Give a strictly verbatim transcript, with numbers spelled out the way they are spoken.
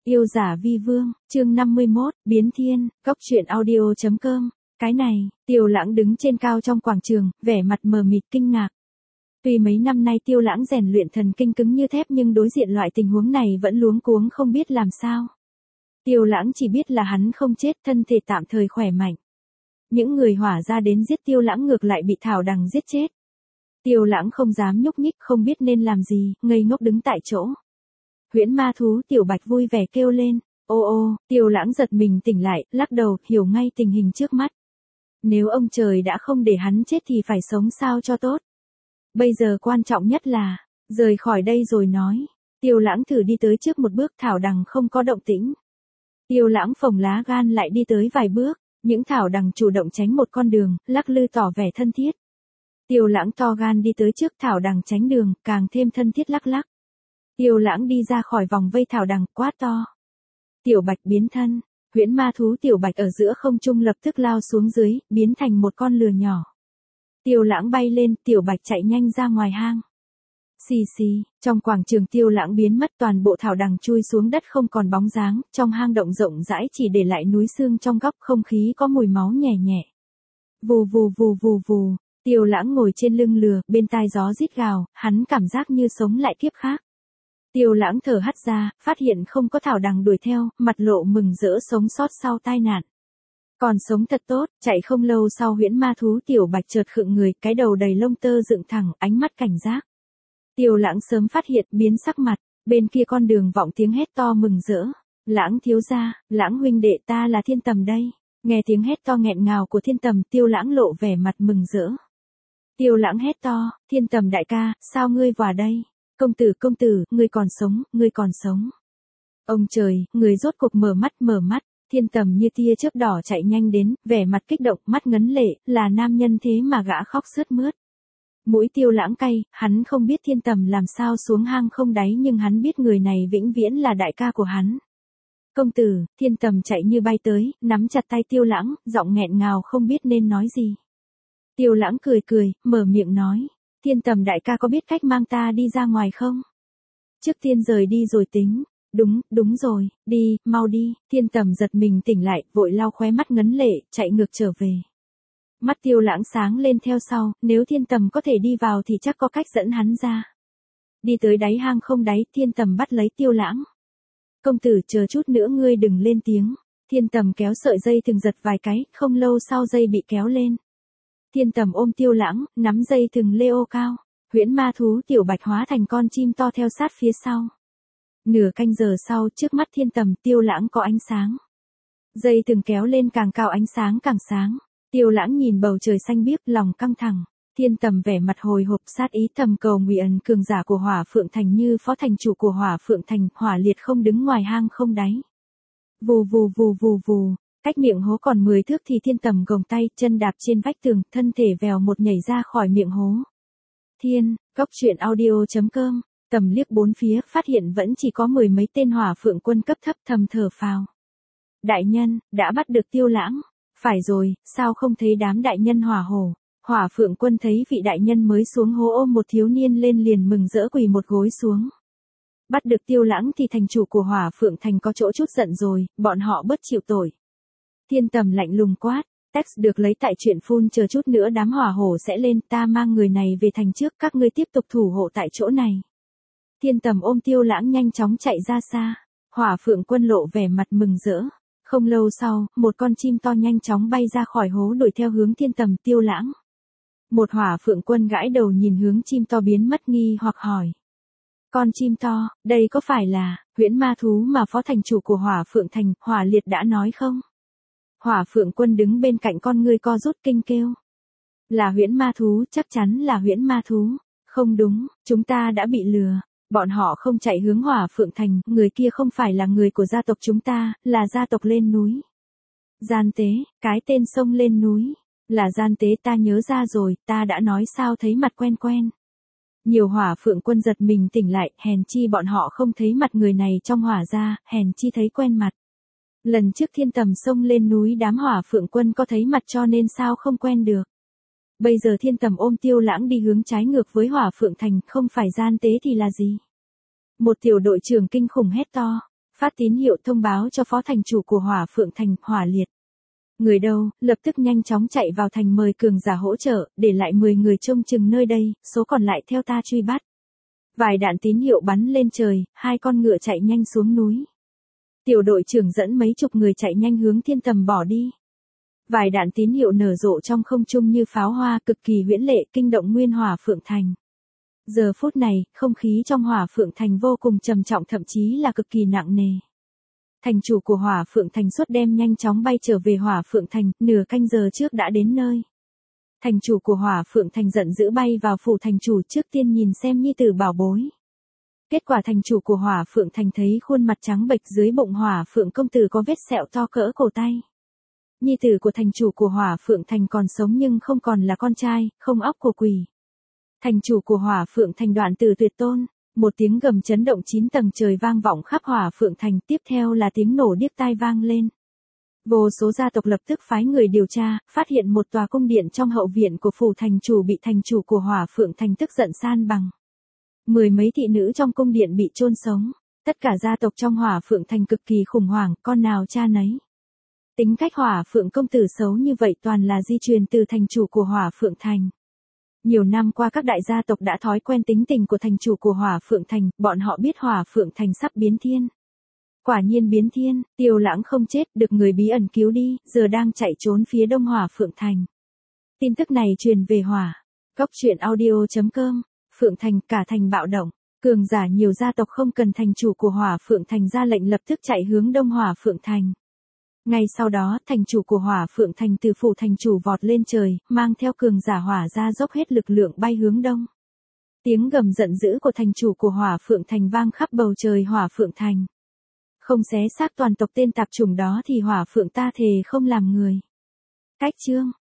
Yêu giả vi vương, chương năm mươi mốt, biến thiên, góc truyện audio chấm com. Cái này, Tiêu Lãng đứng trên cao trong quảng trường, vẻ mặt mờ mịt kinh ngạc. Tuy mấy năm nay Tiêu Lãng rèn luyện thần kinh cứng như thép nhưng đối diện loại tình huống này vẫn luống cuống không biết làm sao. Tiêu Lãng chỉ biết là hắn không chết, thân thể tạm thời khỏe mạnh. Những người hỏa ra đến giết Tiêu Lãng ngược lại bị Thảo Đằng giết chết. Tiêu Lãng không dám nhúc nhích, không biết nên làm gì, ngây ngốc đứng tại chỗ. Huyễn ma thú Tiểu Bạch vui vẻ kêu lên, ô ô, Tiêu Lãng giật mình tỉnh lại, lắc đầu, hiểu ngay tình hình trước mắt. Nếu ông trời đã không để hắn chết thì phải sống sao cho tốt. Bây giờ quan trọng nhất là, rời khỏi đây rồi nói. Tiêu Lãng thử đi tới trước một bước, Thảo Đằng không có động tĩnh. Tiêu Lãng phồng lá gan lại đi tới vài bước, những Thảo Đằng chủ động tránh một con đường, lắc lư tỏ vẻ thân thiết. Tiêu Lãng to gan đi tới trước Thảo Đằng tránh đường, càng thêm thân thiết lắc lắc. Tiêu Lãng đi ra khỏi vòng vây Thảo Đằng, quát to. Tiểu Bạch biến thân, huyễn ma thú Tiểu Bạch ở giữa không trung lập tức lao xuống dưới, biến thành một con lừa nhỏ. Tiêu Lãng bay lên, Tiểu Bạch chạy nhanh ra ngoài hang. Xì xì, trong quảng trường Tiêu Lãng biến mất, toàn bộ Thảo Đằng chui xuống đất không còn bóng dáng, trong hang động rộng rãi chỉ để lại núi xương trong góc, không khí có mùi máu nhẹ nhẹ. Vù vù vù vù vù, Tiêu Lãng ngồi trên lưng lừa, bên tai gió rít gào, hắn cảm giác như sống lại kiếp khác. Tiêu Lãng thở hắt ra, phát hiện không có Thảo Đằng đuổi theo, mặt lộ mừng rỡ sống sót sau tai nạn. Còn sống thật tốt, chạy không lâu sau huyễn ma thú Tiểu Bạch chợt khựng người, cái đầu đầy lông tơ dựng thẳng, ánh mắt cảnh giác. Tiêu Lãng sớm phát hiện, biến sắc mặt, bên kia con đường vọng tiếng hét to mừng rỡ. Lãng thiếu gia, Lãng huynh đệ, ta là Thiên Tầm đây. Nghe tiếng hét to nghẹn ngào của Thiên Tầm, Tiêu Lãng lộ vẻ mặt mừng rỡ. Tiêu Lãng hét to, Thiên Tầm đại ca, sao ngươi vào đây? Công tử công tử, ngươi còn sống, ngươi còn sống. Ông trời, người rốt cục mở mắt mở mắt, Thiên Tầm như tia chớp đỏ chạy nhanh đến, vẻ mặt kích động, mắt ngấn lệ, là nam nhân thế mà gã khóc sướt mướt. Mũi Tiêu Lãng cay, hắn không biết Thiên Tầm làm sao xuống hang không đáy nhưng hắn biết người này vĩnh viễn là đại ca của hắn. Công tử, Thiên Tầm chạy như bay tới, nắm chặt tay Tiêu Lãng, giọng nghẹn ngào không biết nên nói gì. Tiêu Lãng cười cười, mở miệng nói. Thiên Tầm đại ca có biết cách mang ta đi ra ngoài không? Trước tiên rời đi rồi tính. Đúng, đúng rồi, đi, mau đi. Thiên Tầm giật mình tỉnh lại, vội lau khóe mắt ngấn lệ, chạy ngược trở về. Mắt Tiêu Lãng sáng lên theo sau, nếu Thiên Tầm có thể đi vào thì chắc có cách dẫn hắn ra. Đi tới đáy hang không đáy, Thiên Tầm bắt lấy Tiêu Lãng. Công tử chờ chút nữa ngươi đừng lên tiếng. Thiên Tầm kéo sợi dây thừng giật vài cái, không lâu sau dây bị kéo lên. Thiên Tầm ôm Tiêu Lãng, nắm dây thừng leo cao. Huyễn ma thú Tiểu Bạch hóa thành con chim to theo sát phía sau. Nửa canh giờ sau, trước mắt Thiên Tầm, Tiêu Lãng có ánh sáng. Dây thừng kéo lên càng cao, ánh sáng càng sáng. Tiêu Lãng nhìn bầu trời xanh biếc, lòng căng thẳng. Thiên Tầm vẻ mặt hồi hộp sát ý thầm cầu Ngụy Ẩn cường giả của Hỏa Phượng Thành như phó thành chủ của Hỏa Phượng Thành, hỏa liệt không đứng ngoài hang không đáy. Vù vù vù vù vù. Cách miệng hố còn mười thước thì Thiên Tầm gồng tay, chân đạp trên vách tường, thân thể vèo một nhảy ra khỏi miệng hố. Thiên, góc truyện audio chấm com, tầm liếc bốn phía, phát hiện vẫn chỉ có mười mấy tên Hỏa Phượng quân cấp thấp, thầm thở phào. Đại nhân, đã bắt được Tiêu Lãng. Phải rồi, sao không thấy đám đại nhân hỏa hổ? Hỏa Phượng quân thấy vị đại nhân mới xuống hố ôm một thiếu niên lên liền mừng rỡ quỳ một gối xuống. Bắt được Tiêu Lãng thì thành chủ của Hỏa Phượng Thành có chỗ chút giận rồi, bọn họ bớt chịu tội. Thiên Tầm lạnh lùng quát, text được lấy tại truyện phun, chờ chút nữa đám hỏa hổ sẽ lên, ta mang người này về thành trước, các ngươi tiếp tục thủ hộ tại chỗ này. Thiên Tầm ôm Tiêu Lãng nhanh chóng chạy ra xa, Hỏa Phượng quân lộ vẻ mặt mừng rỡ. Không lâu sau, một con chim to nhanh chóng bay ra khỏi hố đuổi theo hướng Thiên Tầm Tiêu Lãng. Một Hỏa Phượng quân gãi đầu nhìn hướng chim to biến mất nghi hoặc hỏi. Con chim to, đây có phải là huyễn ma thú mà phó thành chủ của Hỏa Phượng Thành, Hỏa Liệt đã nói không? Hỏa Phượng quân đứng bên cạnh con ngươi co rút kinh kêu. Là huyễn ma thú, chắc chắn là huyễn ma thú. Không đúng, chúng ta đã bị lừa. Bọn họ không chạy hướng Hỏa Phượng Thành, người kia không phải là người của gia tộc chúng ta, là gia tộc lên núi. Gian tế, cái tên sông lên núi, là gian tế, ta nhớ ra rồi, ta đã nói sao thấy mặt quen quen. Nhiều Hỏa Phượng quân giật mình tỉnh lại, hèn chi bọn họ không thấy mặt người này trong hỏa gia, hèn chi thấy quen mặt. Lần trước Thiên Tầm sông lên núi đám Hỏa Phượng quân có thấy mặt cho nên sao không quen được. Bây giờ Thiên Tầm ôm Tiêu Lãng đi hướng trái ngược với Hỏa Phượng Thành, không phải gian tế thì là gì? Một tiểu đội trưởng kinh khủng hét to. Phát tín hiệu thông báo cho phó thành chủ của Hỏa Phượng Thành, hỏa liệt. Người đâu, lập tức nhanh chóng chạy vào thành mời cường giả hỗ trợ, để lại mười người trông chừng nơi đây, số còn lại theo ta truy bắt. Vài đạn tín hiệu bắn lên trời, hai con ngựa chạy nhanh xuống núi. Tiểu đội trưởng dẫn mấy chục người chạy nhanh hướng thiên tầm bỏ đi. Vài đạn tín hiệu nở rộ trong không trung như pháo hoa, cực kỳ huyễn lệ, kinh động nguyên Hỏa Phượng Thành. Giờ phút này, không khí trong Hỏa Phượng Thành vô cùng trầm trọng, thậm chí là cực kỳ nặng nề. Thành chủ của Hỏa Phượng Thành suốt đêm nhanh chóng bay trở về Hỏa Phượng Thành, nửa canh giờ trước đã đến nơi. Thành chủ của Hỏa Phượng Thành giận dữ bay vào phủ thành chủ, trước tiên nhìn xem nhi tử bảo bối. Kết quả thành chủ của Hỏa Phượng Thành thấy khuôn mặt trắng bệch, dưới bụng Hỏa Phượng công tử có vết sẹo to cỡ cổ tay. Nhi tử của thành chủ của Hỏa Phượng Thành còn sống nhưng không còn là con trai, không óc của quỷ. Thành chủ của Hỏa Phượng Thành đoạn tử tuyệt tôn, một tiếng gầm chấn động chín tầng trời vang vọng khắp Hỏa Phượng Thành, tiếp theo là tiếng nổ điếc tai vang lên. Vô số gia tộc lập tức phái người điều tra, phát hiện một tòa cung điện trong hậu viện của phủ thành chủ bị thành chủ của Hỏa Phượng Thành tức giận san bằng. Mười mấy thị nữ trong cung điện bị chôn sống, tất cả gia tộc trong Hỏa Phượng Thành cực kỳ khủng hoảng, con nào cha nấy. Tính cách Hỏa Phượng công tử xấu như vậy toàn là di truyền từ thành chủ của Hỏa Phượng Thành. Nhiều năm qua các đại gia tộc đã thói quen tính tình của thành chủ của Hỏa Phượng Thành, bọn họ biết Hỏa Phượng Thành sắp biến thiên. Quả nhiên biến thiên, Tiêu Lãng không chết, được người bí ẩn cứu đi, giờ đang chạy trốn phía đông Hỏa Phượng Thành. Tin tức này truyền về Hỏa. Góc truyện audio chấm com, Phượng Thành, cả thành bạo động. Cường giả nhiều gia tộc không cần thành chủ của Hỏa Phượng Thành ra lệnh lập tức chạy hướng đông Hỏa Phượng Thành. Ngay sau đó, thành chủ của Hỏa Phượng Thành từ phủ thành chủ vọt lên trời, mang theo cường giả hỏa ra dốc hết lực lượng bay hướng đông. Tiếng gầm giận dữ của thành chủ của Hỏa Phượng Thành vang khắp bầu trời Hỏa Phượng Thành. Không xé xác toàn tộc tên tạp chủng đó thì Hỏa Phượng ta thề không làm người. Cách chương